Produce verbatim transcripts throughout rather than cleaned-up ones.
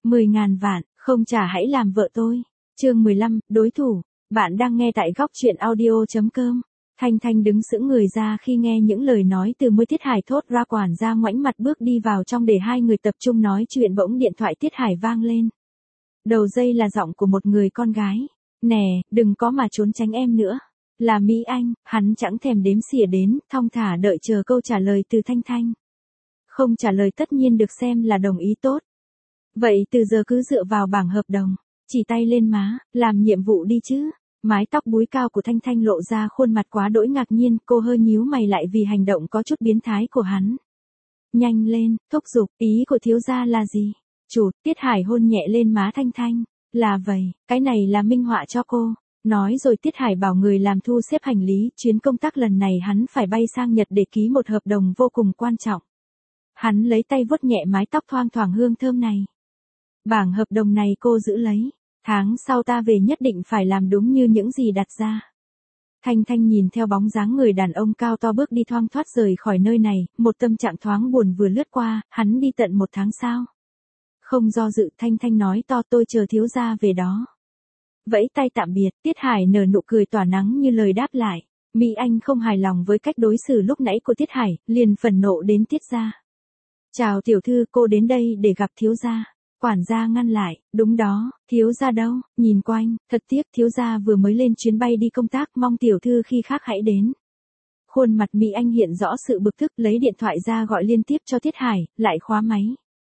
mười ngàn vạn, không trả hãy làm vợ tôi. Chương mười lăm, đối thủ. Bạn đang nghe tại góc truyện audio chấm com. Thanh Thanh đứng sững người ra khi nghe những lời nói từ môi Tiết Hải thốt ra, quản gia ngoảnh mặt bước đi vào trong để hai người tập trung nói chuyện. Bỗng điện thoại Tiết Hải vang lên. Đầu dây là giọng của một người con gái. Nè, đừng có mà trốn tránh em nữa. Là Mỹ Anh. Hắn chẳng thèm đếm xỉa đến, thong thả đợi chờ câu trả lời từ Thanh Thanh. Không trả lời tất nhiên được xem là đồng ý tốt. Vậy từ giờ cứ dựa vào bảng hợp đồng. Chỉ tay lên má, làm nhiệm vụ đi chứ. Mái tóc búi cao của Thanh Thanh lộ ra khuôn mặt quá đỗi ngạc nhiên, cô hơi nhíu mày lại vì hành động có chút biến thái của hắn. Nhanh lên, thúc giục, ý của thiếu gia là gì? Chủ, Tiết Hải hôn nhẹ lên má Thanh Thanh. Là vậy, cái này là minh họa cho cô. Nói rồi Tiết Hải bảo người làm thu xếp hành lý, chuyến công tác lần này hắn phải bay sang Nhật để ký một hợp đồng vô cùng quan trọng. Hắn lấy tay vuốt nhẹ mái tóc thoang thoảng hương thơm này. Bảng hợp đồng này cô giữ lấy. Tháng sau ta về nhất định phải làm đúng như những gì đặt ra. Thanh Thanh nhìn theo bóng dáng người đàn ông cao to bước đi thoang thoát rời khỏi nơi này, một tâm trạng thoáng buồn vừa lướt qua, hắn đi tận một tháng sao. Không do dự, Thanh Thanh nói to, tôi chờ thiếu gia về đó. Vẫy tay tạm biệt, Tiết Hải nở nụ cười tỏa nắng như lời đáp lại. Mỹ Anh không hài lòng với cách đối xử lúc nãy của Tiết Hải, liền phẫn nộ đến tiết ra. Chào tiểu thư, cô đến đây để gặp thiếu gia. Quản gia ngăn lại, đúng đó, thiếu gia đâu, nhìn quanh, thật tiếc thiếu gia vừa mới lên chuyến bay đi công tác, mong tiểu thư khi khác hãy đến. Khuôn mặt Mỹ Anh hiện rõ sự bực tức, lấy điện thoại ra gọi liên tiếp cho Tiết Hải, lại khóa máy.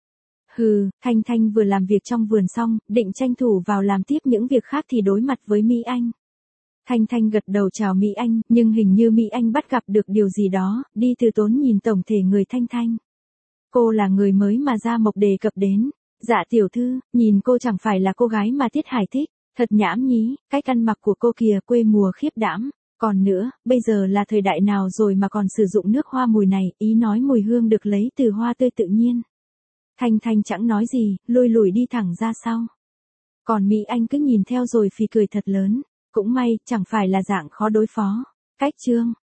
Hừ, Thanh Thanh vừa làm việc trong vườn xong, định tranh thủ vào làm tiếp những việc khác thì đối mặt với Mỹ Anh. Thanh Thanh gật đầu chào Mỹ Anh, nhưng hình như Mỹ Anh bắt gặp được điều gì đó, đi từ tốn nhìn tổng thể người Thanh Thanh. Cô là người mới mà Gia Mộc đề cập đến. Dạ tiểu thư, nhìn cô chẳng phải là cô gái mà Tiết Hải thích, thật nhãm nhí, cách ăn mặc của cô kìa quê mùa khiếp đảm. Còn nữa, bây giờ là thời đại nào rồi mà còn sử dụng nước hoa mùi này, ý nói mùi hương được lấy từ hoa tươi tự nhiên. Thanh Thanh chẳng nói gì, lùi lùi đi thẳng ra sau. Còn Mỹ Anh cứ nhìn theo rồi phì cười thật lớn, cũng may, chẳng phải là dạng khó đối phó. Cách chương.